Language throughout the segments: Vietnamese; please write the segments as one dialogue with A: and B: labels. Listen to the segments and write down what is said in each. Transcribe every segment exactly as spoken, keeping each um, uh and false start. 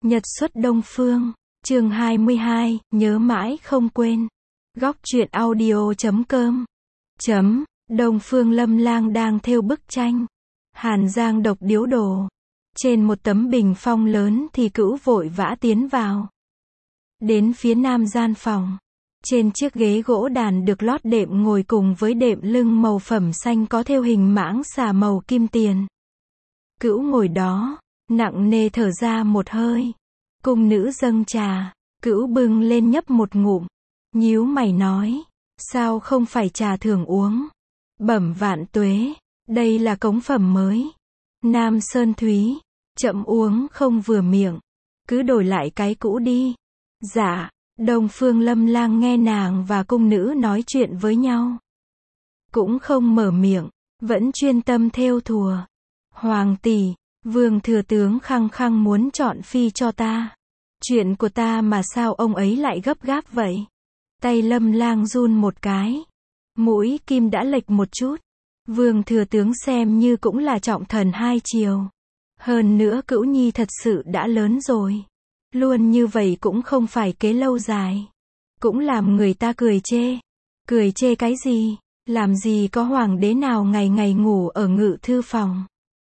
A: Nhật xuất Đông Phương, chương hai mươi hai, nhớ mãi không quên. Góc truyện audio chấm com. Chấm, Đông Phương Lâm Lang đang thêu bức tranh. Hàn Giang độc điếu đồ. Trên một tấm bình phong lớn thì Cữu vội vã tiến vào. Đến phía nam gian phòng. Trên chiếc ghế gỗ đàn được lót đệm ngồi cùng với đệm lưng màu phẩm xanh có thêu hình mãng xà màu kim tiền. Cữu ngồi đó, nặng nề thở ra một hơi. Cung nữ dâng trà, Cữu bưng lên nhấp một ngụm. Nhíu mày nói, sao không phải trà thường uống? Bẩm vạn tuế, đây là cống phẩm mới. Nam Sơn Thúy, chậm uống không vừa miệng. Cứ đổi lại cái cũ đi. Dạ. Đông Phương Lâm Lang nghe nàng và cung nữ nói chuyện với nhau. Cũng không mở miệng, vẫn chuyên tâm thêu thùa. Hoàng tỷ, Vương thừa tướng khăng khăng muốn chọn phi cho ta. Chuyện của ta mà sao ông ấy lại gấp gáp vậy? Tay Lâm Lang run một cái. Mũi kim đã lệch một chút. Vương thừa tướng xem như cũng là trọng thần hai triều. Hơn nữa Cữu Nhi thật sự đã lớn rồi. Luôn như vậy cũng không phải kế lâu dài. Cũng làm người ta cười chê. Cười chê cái gì? Làm gì có hoàng đế nào ngày ngày ngủ ở ngự thư phòng.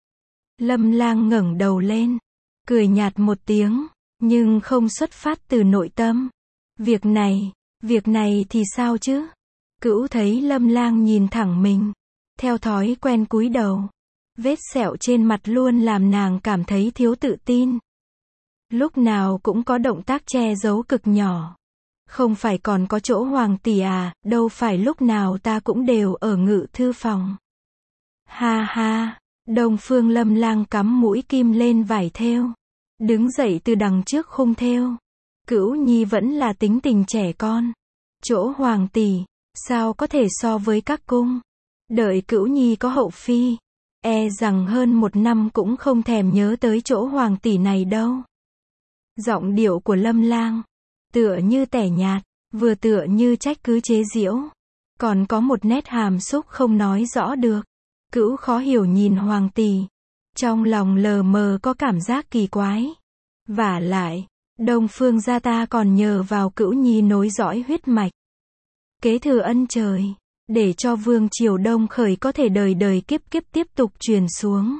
A: Lâm Lang ngẩng đầu lên. Cười nhạt một tiếng. Nhưng không xuất phát từ nội tâm. Việc này, việc này thì sao chứ? Cữu thấy Lâm Lang nhìn thẳng mình. Theo thói quen cúi đầu. Vết sẹo trên mặt luôn làm nàng cảm thấy thiếu tự tin. Lúc nào cũng có động tác che giấu cực nhỏ. Không phải còn có chỗ hoàng tỷ à, đâu phải lúc nào ta cũng đều ở ngự thư phòng. Ha ha, Đông Phương Lâm Lang cắm mũi kim lên vải thêu. Đứng dậy từ đằng trước khung thêu. Cữu Nhi vẫn là tính tình trẻ con. Chỗ hoàng tỷ, sao có thể so với các cung. Đợi Cữu Nhi có hậu phi, e rằng hơn một năm cũng không thèm nhớ tới chỗ hoàng tỷ này đâu. Giọng điệu của Lâm Lang, tựa như tẻ nhạt, vừa tựa như trách cứ chế giễu. Còn có một nét hàm xúc không nói rõ được. Cữu khó hiểu nhìn hoàng tỷ. Trong lòng lờ mờ có cảm giác kỳ quái. Vả lại, Đông Phương gia ta còn nhờ vào Cữu Nhi nối dõi huyết mạch. Kế thừa ân trời, để cho vương triều Đông Khởi có thể đời đời kiếp kiếp tiếp tục truyền xuống.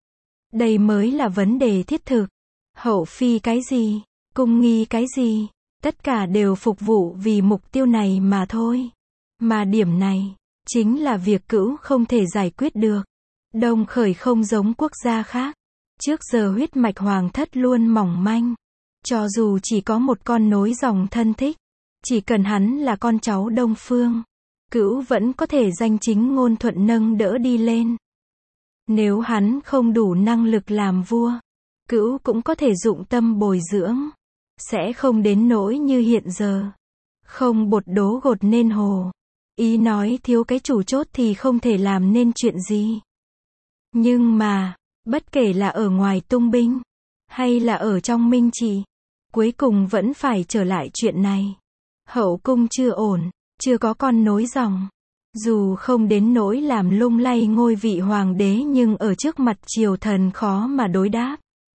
A: Đây mới là vấn đề thiết thực. Hậu phi cái gì, cung nghi cái gì, tất cả đều phục vụ vì mục tiêu này mà thôi. Mà điểm này, chính là việc Cữu không thể giải quyết được. Đông Khởi không giống quốc gia khác. Trước giờ huyết mạch hoàng thất luôn mỏng manh. Cho dù chỉ có một con nối dòng thân thích, chỉ cần hắn là con cháu Đông Phương, Cữu vẫn có thể danh chính ngôn thuận nâng đỡ đi lên. Nếu hắn không đủ năng lực làm vua, Cữu cũng có thể dụng tâm bồi dưỡng. Sẽ không đến nỗi như hiện giờ. Không bột đố gột nên hồ. Ý nói thiếu cái chủ chốt thì không thể làm nên chuyện gì. Nhưng mà, bất kể là ở ngoài tung binh, hay là ở trong minh trị, cuối cùng vẫn phải trở lại chuyện này. Hậu cung chưa ổn, chưa có con nối dòng. Dù không đến nỗi làm lung lay ngôi vị hoàng đế nhưng ở trước mặt triều thần khó mà đối đáp.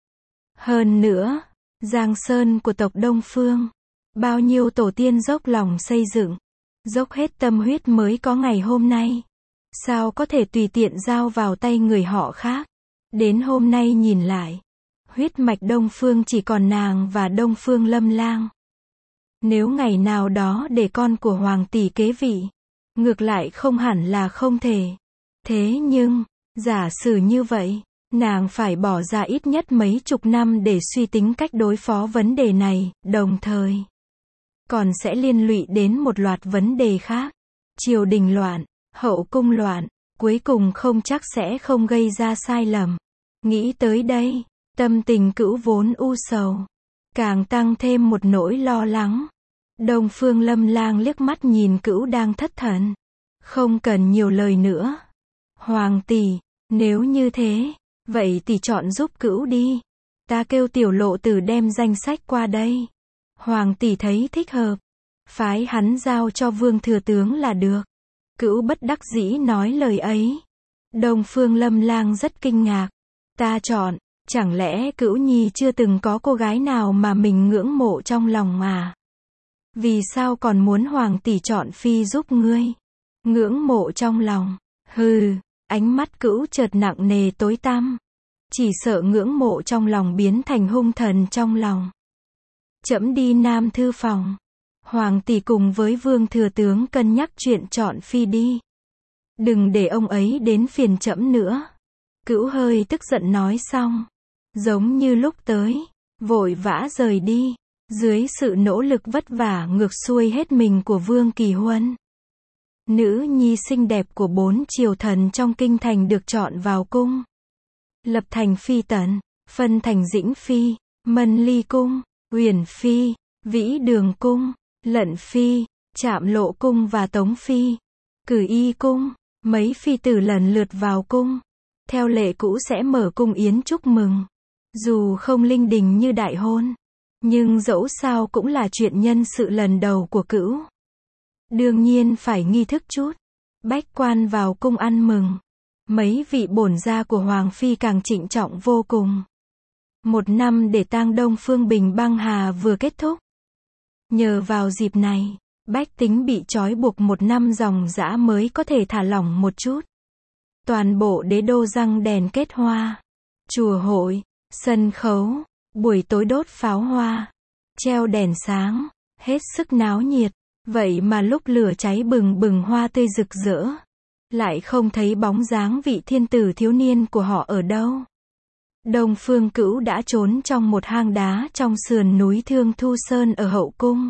A: Hơn nữa, Giang Sơn của tộc Đông Phương, bao nhiêu tổ tiên dốc lòng xây dựng, dốc hết tâm huyết mới có ngày hôm nay. Sao có thể tùy tiện giao vào tay người họ khác? Đến hôm nay nhìn lại, huyết mạch Đông Phương chỉ còn nàng và Đông Phương Lâm Lang. Nếu ngày nào đó để con của hoàng tỷ kế vị, ngược lại không hẳn là không thể. Thế nhưng, giả sử như vậy, nàng phải bỏ ra ít nhất mấy chục năm để suy tính cách đối phó vấn đề này, đồng thời còn sẽ liên lụy đến một loạt vấn đề khác. Triều đình loạn, hậu cung loạn, cuối cùng không chắc sẽ không gây ra sai lầm. Nghĩ tới đây, tâm tình Cữu vốn u sầu, càng tăng thêm một nỗi lo lắng. Đông Phương Lâm Lang liếc mắt nhìn Cữu đang thất thần. Không cần nhiều lời nữa. Hoàng tỷ, nếu như thế, vậy thì chọn giúp Cữu đi. Ta kêu tiểu lộ tử đem danh sách qua đây. Hoàng tỷ thấy thích hợp, phái hắn giao cho vương thừa tướng là được. Cữu bất đắc dĩ nói lời ấy. Đông Phương Lâm Lang rất kinh ngạc. Ta chọn, Chẳng lẽ Cửu Nhi chưa từng có cô gái nào mà mình ngưỡng mộ trong lòng à? Vì sao còn muốn Hoàng tỷ chọn phi giúp ngươi? Ngưỡng mộ trong lòng. Hừ, ánh mắt Cửu chợt nặng nề tối tăm. Chỉ sợ ngưỡng mộ trong lòng biến thành hung thần trong lòng. Trẫm đi Nam thư phòng. Hoàng tỷ cùng với Vương thừa tướng cân nhắc chuyện chọn phi đi. Đừng để ông ấy đến phiền trẫm nữa. Cửu hơi tức giận nói xong, giống như lúc tới, vội vã rời đi. Dưới sự nỗ lực vất vả ngược xuôi hết mình của Vương Kỳ Huân, nữ nhi xinh đẹp của bốn triều thần trong kinh thành được chọn vào cung. Lập thành phi tần, phân thành Dĩnh phi, Mân Ly cung, Uyển phi, Vĩ Đường cung, Lận phi, Trạm Lộ cung và Tống phi, Cử Y cung. Mấy phi tử lần lượt vào cung. Theo lệ cũ sẽ mở cung yến chúc mừng. Dù không linh đình như đại hôn, nhưng dẫu sao cũng là chuyện nhân sự lần đầu của Cửu. Đương nhiên phải nghi thức chút. Bách quan vào cung ăn mừng. Mấy vị bổn gia của Hoàng phi càng trịnh trọng vô cùng. Một năm để tang Đông Phương Bình băng hà vừa kết thúc. Nhờ vào dịp này, bách tính bị trói buộc một năm dòng dã mới có thể thả lỏng một chút. Toàn bộ đế đô răng đèn kết hoa. Chùa hội, sân khấu, buổi tối đốt pháo hoa, treo đèn sáng, hết sức náo nhiệt. Vậy mà lúc lửa cháy bừng bừng hoa tươi rực rỡ, lại không thấy bóng dáng vị thiên tử thiếu niên của họ ở đâu. Đông Phương Cửu đã trốn trong một hang đá trong sườn núi Thương Thu Sơn ở hậu cung.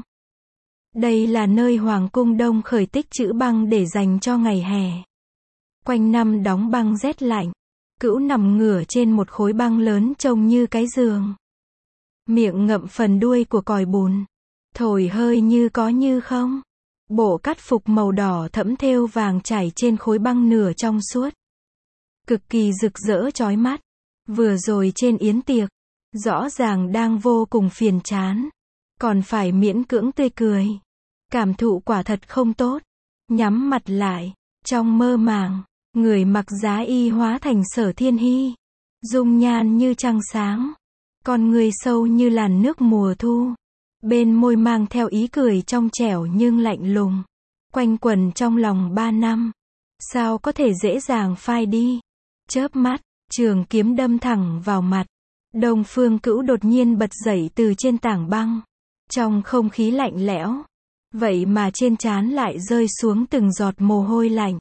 A: Đây là nơi Hoàng cung Đông khởi tích trữ băng để dành cho ngày hè. Quanh năm đóng băng rét lạnh. Cửu nằm ngửa trên một khối băng lớn trông như cái giường. Miệng ngậm phần đuôi của còi bùn. Thổi hơi như có như không. Bộ cắt phục màu đỏ thẫm thêu vàng trải trên khối băng nửa trong suốt. Cực kỳ rực rỡ chói mắt. Vừa rồi trên yến tiệc, rõ ràng đang vô cùng phiền chán. Còn phải miễn cưỡng tươi cười. Cảm thụ quả thật không tốt. Nhắm mặt lại, trong mơ màng, người mặc giá y hóa thành Sở Thiên Hy. Dung nhan như trăng sáng. Con người sâu như làn nước mùa thu. Bên môi mang theo ý cười trong trẻo nhưng lạnh lùng. Quanh quẩn trong lòng ba năm. Sao có thể dễ dàng phai đi. Chớp mắt, trường kiếm đâm thẳng vào mặt. Đông Phương Cửu đột nhiên bật dậy từ trên tảng băng. Trong không khí lạnh lẽo. Vậy mà trên trán lại rơi xuống từng giọt mồ hôi lạnh.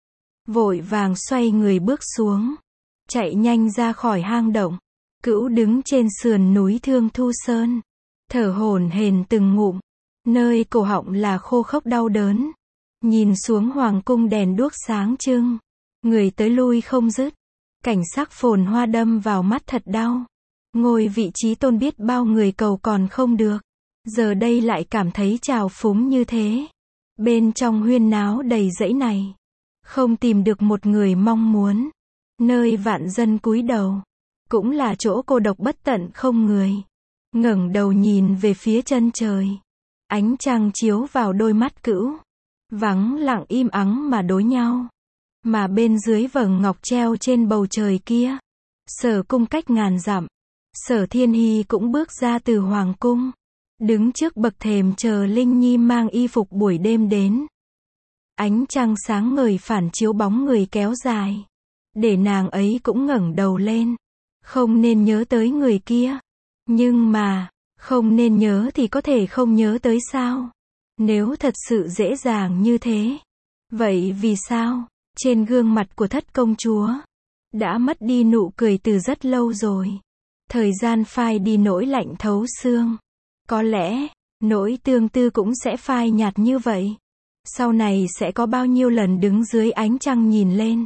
A: Vội vàng xoay người bước xuống. Chạy nhanh ra khỏi hang động. Cửu đứng trên sườn núi Thương Thu Sơn. Thở hổn hển từng ngụm. Nơi cổ họng là khô khốc đau đớn. Nhìn xuống hoàng cung đèn đuốc sáng trưng. Người tới lui không dứt. Cảnh sắc phồn hoa đâm vào mắt thật đau. Ngồi vị trí tôn biết bao người cầu còn không được. Giờ đây lại cảm thấy trào phúng như thế. Bên trong huyên náo đầy rẫy này. Không tìm được một người mong muốn. Nơi vạn dân cúi đầu. Cũng là chỗ cô độc bất tận không người. Ngẩng đầu nhìn về phía chân trời. Ánh trăng chiếu vào đôi mắt Cửu. Vắng lặng im ắng mà đối nhau. Mà bên dưới vầng ngọc treo trên bầu trời kia. Sở cung cách ngàn dặm. Sở Thiên Hy cũng bước ra từ hoàng cung. Đứng trước bậc thềm chờ Linh Nhi mang y phục buổi đêm đến. Ánh trăng sáng ngời phản chiếu bóng người kéo dài. Để nàng ấy cũng ngẩng đầu lên. Không nên nhớ tới người kia. Nhưng mà, không nên nhớ thì có thể không nhớ tới sao? Nếu thật sự dễ dàng như thế. Vậy vì sao? Trên gương mặt của thất công chúa. Đã mất đi nụ cười từ rất lâu rồi. Thời gian phai đi nỗi lạnh thấu xương. Có lẽ, nỗi tương tư cũng sẽ phai nhạt như vậy. Sau này sẽ có bao nhiêu lần đứng dưới ánh trăng nhìn lên.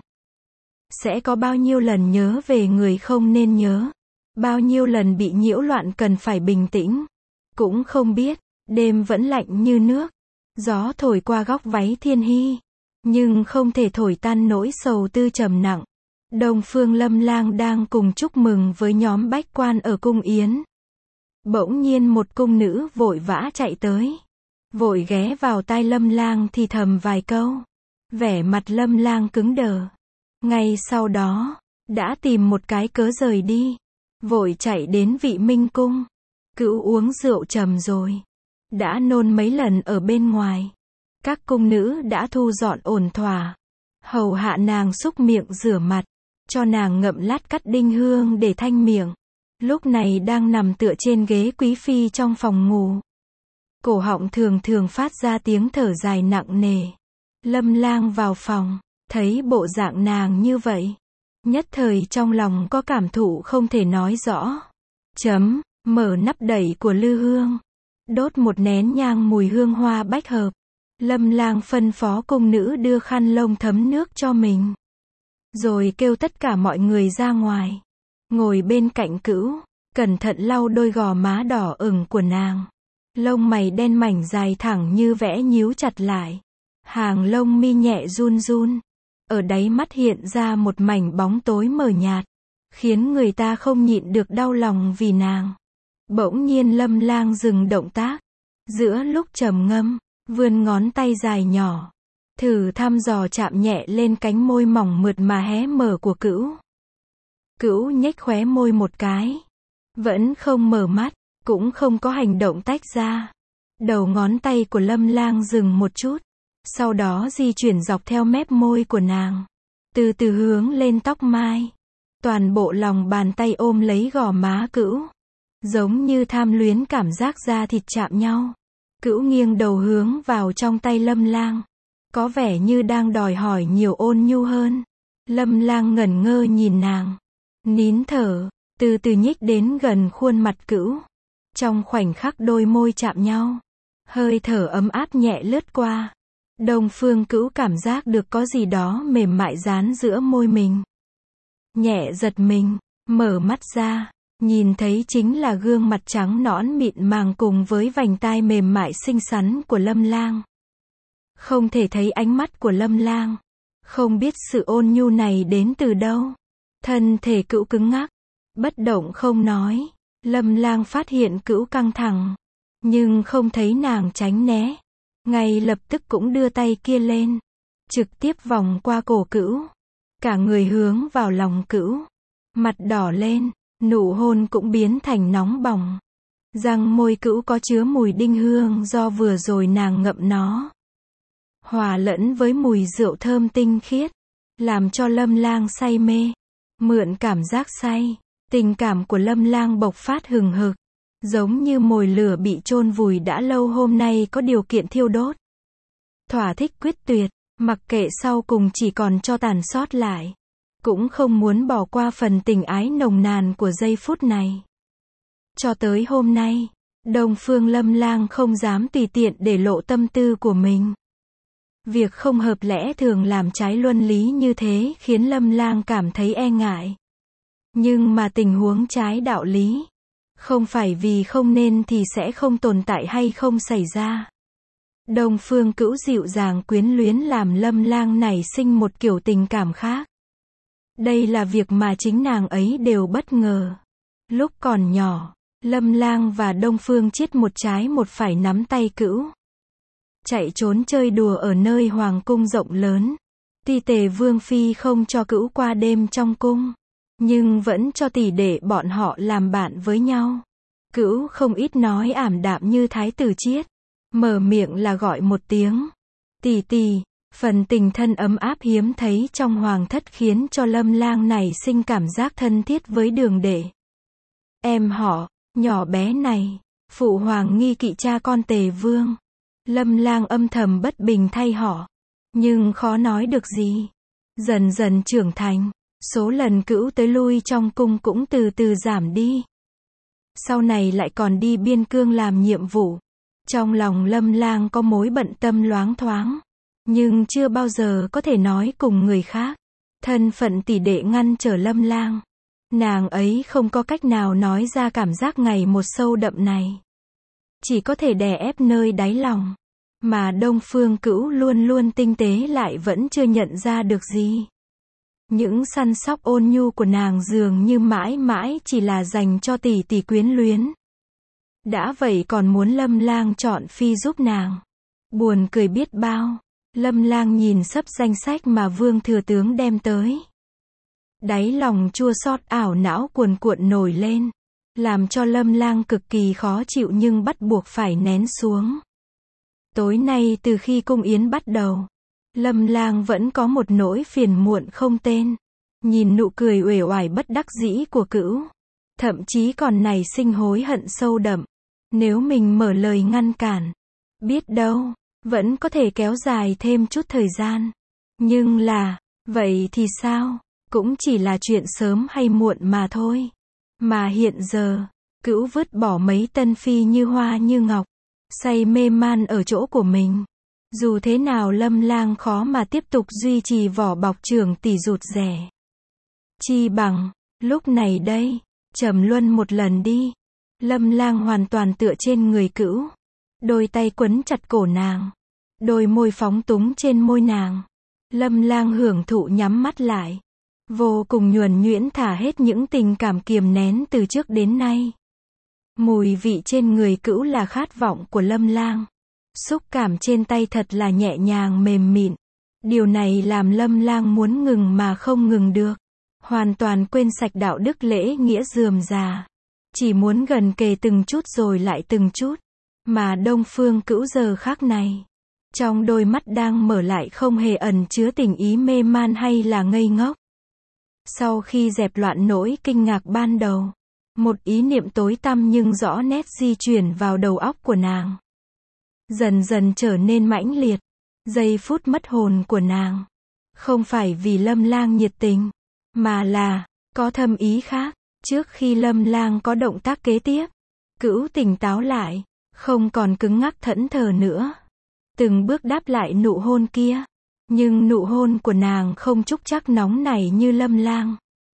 A: Sẽ có bao nhiêu lần nhớ về người không nên nhớ. Bao nhiêu lần bị nhiễu loạn cần phải bình tĩnh. Cũng không biết, đêm vẫn lạnh như nước. Gió thổi qua góc váy Thiên Hy. Nhưng không thể thổi tan nỗi sầu tư trầm nặng. Đông Phương Lâm Lang đang cùng chúc mừng với nhóm bách quan ở cung yến. Bỗng nhiên một cung nữ vội vã chạy tới. Vội ghé vào tai Lâm Lang thì thầm vài câu. Vẻ mặt Lâm Lang cứng đờ. Ngay sau đó, đã tìm một cái cớ rời đi. vội chạy đến Vị Minh cung. Cữu uống rượu trầm rồi, đã nôn mấy lần ở bên ngoài. Các cung nữ đã thu dọn ổn thỏa, hầu hạ nàng xúc miệng rửa mặt, cho nàng ngậm lát cắt đinh hương để thanh miệng. Lúc này đang nằm tựa trên ghế quý phi trong phòng ngủ. Cổ họng thường thường phát ra tiếng thở dài nặng nề. Lâm Lang vào phòng, thấy bộ dạng nàng như vậy, nhất thời trong lòng có cảm thụ không thể nói rõ. Chấm, mở nắp đẩy của lư hương, đốt một nén nhang mùi hương hoa bách hợp. Lâm Lang phân phó cung nữ đưa khăn lông thấm nước cho mình, rồi kêu tất cả mọi người ra ngoài, ngồi bên cạnh Cữu, cẩn thận lau đôi gò má đỏ ửng của nàng. Lông mày đen mảnh dài thẳng như vẽ nhíu chặt lại, hàng lông mi nhẹ run run, ở đáy mắt hiện ra một mảnh bóng tối mờ nhạt, khiến người ta không nhịn được đau lòng vì nàng. Bỗng nhiên Lâm Lang dừng động tác, giữa lúc trầm ngâm, vươn ngón tay dài nhỏ, thử thăm dò chạm nhẹ lên cánh môi mỏng mượt mà hé mở của Cữu. Cữu nhếch khóe môi một cái, vẫn không mở mắt, cũng không có hành động tách ra. Đầu ngón tay của Lâm Lang dừng một chút, sau đó di chuyển dọc theo mép môi của nàng, từ từ hướng lên tóc mai. Toàn bộ lòng bàn tay ôm lấy gò má Cữu, giống như tham luyến cảm giác da thịt chạm nhau. Cữu nghiêng đầu hướng vào trong tay Lâm Lang, có vẻ như đang đòi hỏi nhiều ôn nhu hơn. Lâm Lang ngẩn ngơ nhìn nàng, nín thở, từ từ nhích đến gần khuôn mặt Cữu. Trong khoảnh khắc đôi môi chạm nhau, hơi thở ấm áp nhẹ lướt qua. Đông Phương Cữu cảm giác được có gì đó mềm mại dán giữa môi mình. Nhẹ giật mình, mở mắt ra, nhìn thấy chính là gương mặt trắng nõn mịn màng cùng với vành tai mềm mại xinh xắn của Lâm Lang. Không thể thấy ánh mắt của Lâm Lang, không biết sự ôn nhu này đến từ đâu. Thân thể Cữu cứng ngắc, bất động không nói. Lâm Lang phát hiện Cữu căng thẳng, nhưng không thấy nàng tránh né, ngay lập tức cũng đưa tay kia lên, trực tiếp vòng qua cổ Cữu, cả người hướng vào lòng Cữu, mặt đỏ lên, nụ hôn cũng biến thành nóng bỏng. Răng môi Cữu có chứa mùi đinh hương do vừa rồi nàng ngậm nó, hòa lẫn với mùi rượu thơm tinh khiết, làm cho Lâm Lang say mê. Mượn cảm giác say, tình cảm của Lâm Lang bộc phát hừng hực, giống như mồi lửa bị chôn vùi đã lâu hôm nay có điều kiện thiêu đốt. Thỏa thích quyết tuyệt, mặc kệ sau cùng chỉ còn cho tàn sót lại, cũng không muốn bỏ qua phần tình ái nồng nàn của giây phút này. Cho tới hôm nay, Đông Phương Lâm Lang không dám tùy tiện để lộ tâm tư của mình. Việc không hợp lẽ thường làm trái luân lý như thế khiến Lâm Lang cảm thấy e ngại. Nhưng mà tình huống trái đạo lý, không phải vì không nên thì sẽ không tồn tại hay không xảy ra. Đông Phương Cữu dịu dàng quyến luyến làm Lâm Lang nảy sinh một kiểu tình cảm khác. Đây là việc mà chính nàng ấy đều bất ngờ. Lúc còn nhỏ, Lâm Lang và Đông Phương Chiết một trái một phải nắm tay Cữu, chạy trốn chơi đùa ở nơi hoàng cung rộng lớn. Tuy Tề Vương phi không cho Cữu qua đêm trong cung, nhưng vẫn cho tỷ đệ bọn họ làm bạn với nhau. Cữu không ít nói ảm đạm như thái tử Chiết, mở miệng là gọi một tiếng tỷ tỷ. Phần tình thân ấm áp hiếm thấy trong hoàng thất khiến cho Lâm Lang nảy sinh cảm giác thân thiết với Đường đệ. Em họ nhỏ bé này, phụ hoàng nghi kỵ cha con Tề Vương. Lâm Lang âm thầm bất bình thay họ, nhưng khó nói được gì. Dần dần trưởng thành, số lần Cữu tới lui trong cung cũng từ từ giảm đi. Sau này lại còn đi biên cương làm nhiệm vụ. Trong lòng Lâm Lang có mối bận tâm loáng thoáng, nhưng chưa bao giờ có thể nói cùng người khác. Thân phận tỷ đệ ngăn trở Lâm Lang, nàng ấy không có cách nào nói ra cảm giác ngày một sâu đậm này, chỉ có thể đè ép nơi đáy lòng. Mà Đông Phương Cữu luôn luôn tinh tế lại vẫn chưa nhận ra được gì. Những săn sóc ôn nhu của nàng dường như mãi mãi chỉ là dành cho tỷ tỷ quyến luyến. Đã vậy còn muốn Lâm Lang chọn phi giúp nàng. Buồn cười biết bao. Lâm Lang nhìn sấp danh sách mà Vương thừa tướng đem tới. Đáy lòng chua xót ảo não cuồn cuộn nổi lên, làm cho Lâm Lang cực kỳ khó chịu nhưng bắt buộc phải nén xuống. Tối nay từ khi cung yến bắt đầu, Lâm Lang vẫn có một nỗi phiền muộn không tên. Nhìn nụ cười uể oải bất đắc dĩ của Cửu, thậm chí còn nảy sinh hối hận sâu đậm. Nếu mình mở lời ngăn cản, biết đâu, vẫn có thể kéo dài thêm chút thời gian. Nhưng là, vậy thì sao? Cũng chỉ là chuyện sớm hay muộn mà thôi. Mà hiện giờ, Cửu vứt bỏ mấy tân phi như hoa như ngọc, say mê man ở chỗ của mình. Dù thế nào Lâm Lang khó mà tiếp tục duy trì vỏ bọc trưởng tỷ rụt rẻ. Chi bằng, lúc này đây, trầm luân một lần đi. Lâm Lang hoàn toàn tựa trên người Cửu, đôi tay quấn chặt cổ nàng, đôi môi phóng túng trên môi nàng. Lâm Lang hưởng thụ nhắm mắt lại, vô cùng nhuần nhuyễn thả hết những tình cảm kiềm nén từ trước đến nay. Mùi vị trên người Cửu là khát vọng của Lâm Lang. Xúc cảm trên tay thật là nhẹ nhàng mềm mịn. Điều này làm Lâm Lang muốn ngừng mà không ngừng được. Hoàn toàn quên sạch đạo đức lễ nghĩa rườm rà. Chỉ muốn gần kề từng chút rồi lại từng chút. Mà Đông Phương Cửu giờ khác này, trong đôi mắt đang mở lại không hề ẩn chứa tình ý mê man hay là ngây ngốc. Sau khi dẹp loạn nỗi kinh ngạc ban đầu, một ý niệm tối tăm nhưng rõ nét di chuyển vào đầu óc của nàng. Dần dần trở nên mãnh liệt. Giây phút mất hồn của nàng, không phải vì Lâm Lang nhiệt tình, mà là, có thâm ý khác. Trước khi Lâm Lang có động tác kế tiếp, Cửu tỉnh táo lại, không còn cứng ngắc thẫn thờ nữa. Từng bước đáp lại nụ hôn kia. Nhưng nụ hôn của nàng không trúc trắc nóng nảy như Lâm Lang,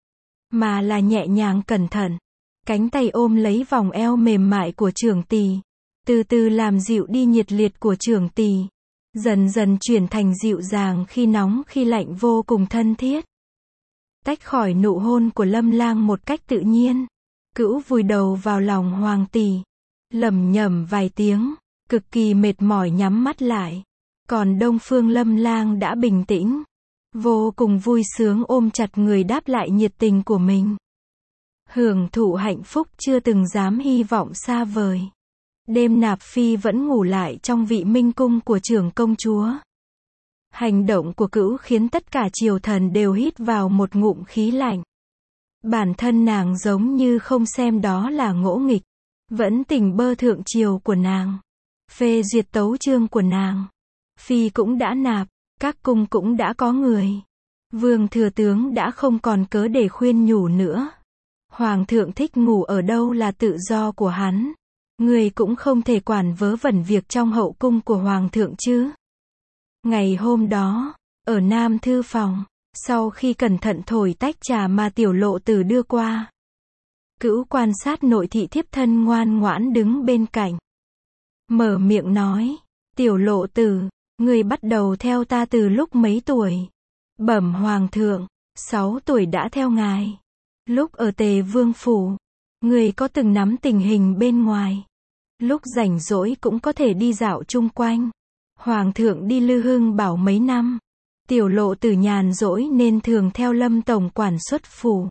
A: mà là nhẹ nhàng cẩn thận. Cánh tay ôm lấy vòng eo mềm mại của trưởng tỷ, từ từ làm dịu đi nhiệt liệt của trưởng tỷ, dần dần chuyển thành dịu dàng khi nóng khi lạnh vô cùng thân thiết. Tách khỏi nụ hôn của Lâm Lang một cách tự nhiên, Cửu vùi đầu vào lòng hoàng tỷ, lẩm nhẩm vài tiếng, cực kỳ mệt mỏi nhắm mắt lại. Còn Đông Phương Lâm Lang đã bình tĩnh, vô cùng vui sướng ôm chặt người đáp lại nhiệt tình của mình. Hưởng thụ hạnh phúc chưa từng dám hy vọng xa vời. Đêm nạp phi vẫn ngủ lại trong vị minh cung của trưởng công chúa. Hành động của Cửu khiến tất cả triều thần đều hít vào một ngụm khí lạnh. Bản thân nàng giống như không xem đó là ngỗ nghịch, vẫn tình bơ thượng triều của nàng, phê duyệt tấu chương của nàng. Phi cũng đã nạp, các cung cũng đã có người. Vương thừa tướng đã không còn cớ để khuyên nhủ nữa. Hoàng thượng thích ngủ ở đâu là tự do của hắn. Người cũng không thể quản vớ vẩn việc trong hậu cung của hoàng thượng chứ. Ngày hôm đó, ở Nam Thư phòng, sau khi cẩn thận thổi tách trà mà Tiểu Lộ Tử đưa qua, Cửu quan sát nội thị thiếp thân ngoan ngoãn đứng bên cạnh. Mở miệng nói, Tiểu Lộ Tử, người bắt đầu theo ta từ lúc mấy tuổi? Bẩm hoàng thượng, sáu tuổi đã theo ngài. Lúc ở Tề Vương phủ, người có từng nắm tình hình bên ngoài. Lúc rảnh rỗi cũng có thể đi dạo chung quanh. Hoàng thượng đi Lư Hưng Bảo mấy năm. Tiểu Lộ Tử nhàn rỗi nên thường theo Lâm tổng quản xuất phủ.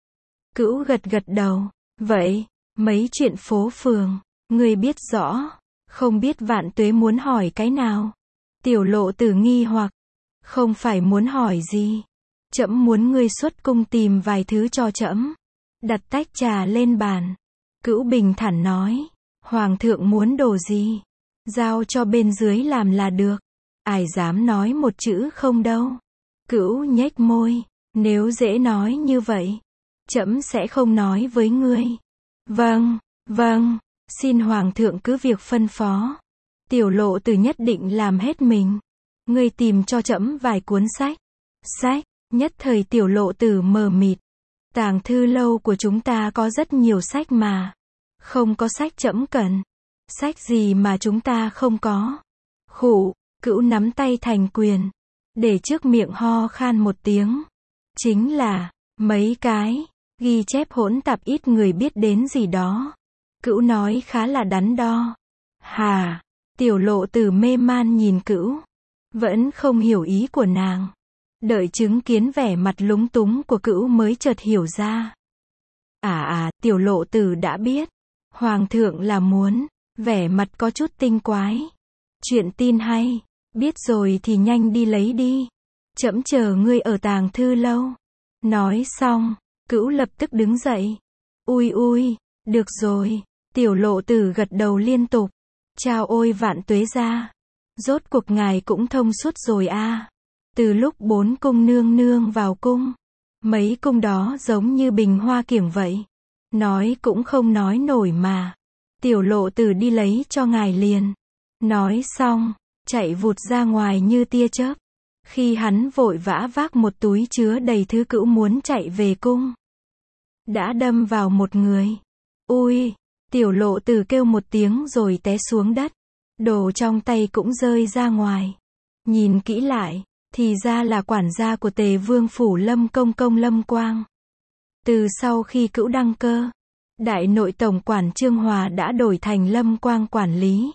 A: Cửu gật gật đầu. Vậy, mấy chuyện phố phường, người biết rõ. Không biết Vạn Tuế muốn hỏi cái nào? Tiểu Lộ Tử nghi hoặc. Không phải muốn hỏi gì. Trẫm muốn ngươi xuất cung tìm vài thứ cho trẫm. Đặt tách trà lên bàn. Cửu bình thản nói. Hoàng thượng muốn đồ gì? Giao cho bên dưới làm là được. Ai dám nói một chữ không đâu. Cửu nhếch môi. Nếu dễ nói như vậy, trẫm sẽ không nói với ngươi. Vâng, vâng, xin hoàng thượng cứ việc phân phó. Tiểu Lộ Tử nhất định làm hết mình. Ngươi tìm cho trẫm vài cuốn sách. Sách, nhất thời Tiểu Lộ Tử mờ mịt. Tàng thư lâu của chúng ta có rất nhiều sách mà. Không có sách trẫm cần. Sách gì mà chúng ta không có? Khụ, Cửu nắm tay thành quyền, để trước miệng ho khan một tiếng. Chính là, mấy cái, ghi chép hỗn tạp ít người biết đến gì đó. Cửu nói khá là đắn đo. Hà, Tiểu Lộ Tử mê man nhìn Cửu, vẫn không hiểu ý của nàng. Đợi chứng kiến vẻ mặt lúng túng của Cữu mới chợt hiểu ra. À à, tiểu lộ tử đã biết. Hoàng thượng là muốn. Vẻ mặt có chút tinh quái. Chuyện tin hay. Biết rồi thì nhanh đi lấy đi. Trẫm chờ ngươi ở tàng thư lâu. Nói xong, Cữu lập tức đứng dậy. Ui ui, được rồi. Tiểu lộ tử gật đầu liên tục. Chao ôi vạn tuế gia. Rốt cuộc ngài cũng thông suốt rồi a. À. Từ lúc bốn cung nương nương vào cung, mấy cung đó giống như bình hoa kiểng vậy. Nói cũng không nói nổi mà. Tiểu lộ tử đi lấy cho ngài liền. Nói xong, chạy vụt ra ngoài như tia chớp. Khi hắn vội vã vác một túi chứa đầy thứ Cữu muốn chạy về cung, đã đâm vào một người. Ui, tiểu lộ tử kêu một tiếng rồi té xuống đất. Đồ trong tay cũng rơi ra ngoài. Nhìn kỹ lại, thì ra là quản gia của Tề Vương phủ Lâm Công Công Lâm Quang. Từ sau khi Cữu đăng cơ, đại nội tổng quản Trương Hòa đã đổi thành Lâm Quang quản lý.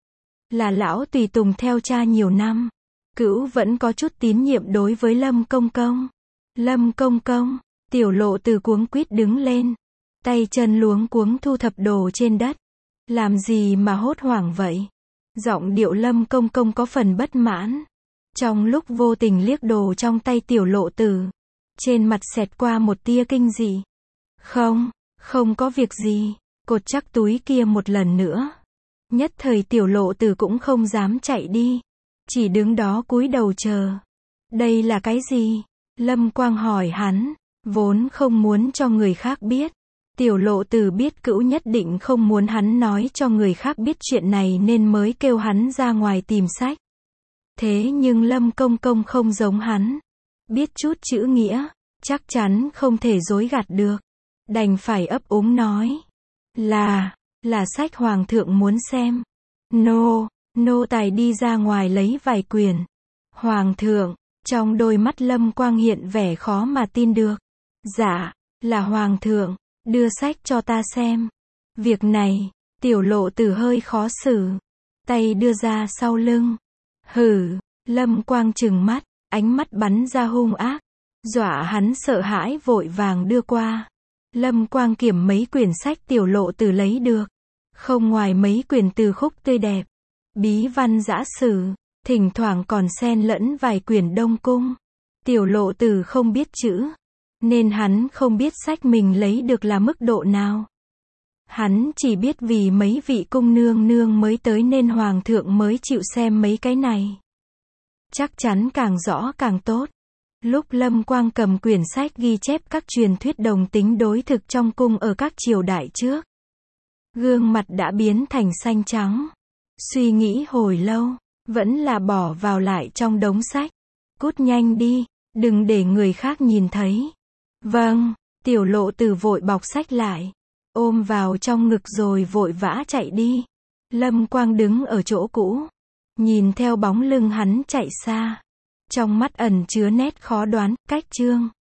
A: Là lão tùy tùng theo cha nhiều năm, Cữu vẫn có chút tín nhiệm đối với Lâm Công Công. Lâm Công Công, tiểu lộ tử cuống quýt đứng lên, tay chân luống cuống thu thập đồ trên đất. Làm gì mà hốt hoảng vậy? Giọng điệu Lâm Công Công có phần bất mãn. Trong lúc vô tình liếc đồ trong tay tiểu lộ tử, trên mặt xẹt qua một tia kinh dị. Không, không có việc gì. Cột chắc túi kia một lần nữa. Nhất thời tiểu lộ tử cũng không dám chạy đi, chỉ đứng đó cúi đầu chờ. Đây là cái gì? Lâm Quang hỏi hắn, vốn không muốn cho người khác biết. Tiểu lộ tử biết Cữu nhất định không muốn hắn nói cho người khác biết chuyện này nên mới kêu hắn ra ngoài tìm sách. Thế nhưng Lâm Công Công không giống hắn. Biết chút chữ nghĩa, chắc chắn không thể dối gạt được. Đành phải ấp úng nói. Là, là sách hoàng thượng muốn xem. Nô, nô tài đi ra ngoài lấy vài quyển. Hoàng thượng, trong đôi mắt Lâm Quang hiện vẻ khó mà tin được. Dạ, là hoàng thượng, đưa sách cho ta xem. Việc này, tiểu lộ tử hơi khó xử. Tay đưa ra sau lưng. Hừ, Lâm Quang trừng mắt, ánh mắt bắn ra hung ác. Dọa hắn sợ hãi vội vàng đưa qua. Lâm Quang kiểm mấy quyển sách tiểu lộ tử lấy được. Không ngoài mấy quyển từ khúc tươi đẹp, bí văn dã sử, thỉnh thoảng còn xen lẫn vài quyển Đông Cung. Tiểu lộ tử không biết chữ, nên hắn không biết sách mình lấy được là mức độ nào. Hắn chỉ biết vì mấy vị cung nương nương mới tới nên hoàng thượng mới chịu xem mấy cái này. Chắc chắn càng rõ càng tốt. Lúc Lâm Quang cầm quyển sách ghi chép các truyền thuyết đồng tính đối thực trong cung ở các triều đại trước, gương mặt đã biến thành xanh trắng. Suy nghĩ hồi lâu, vẫn là bỏ vào lại trong đống sách. Cút nhanh đi, đừng để người khác nhìn thấy. Vâng, tiểu lộ tử vội bọc sách lại, ôm vào trong ngực rồi vội vã chạy đi. Lâm Quang đứng ở chỗ cũ, nhìn theo bóng lưng hắn chạy xa. Trong mắt ẩn chứa nét khó đoán, cách chương.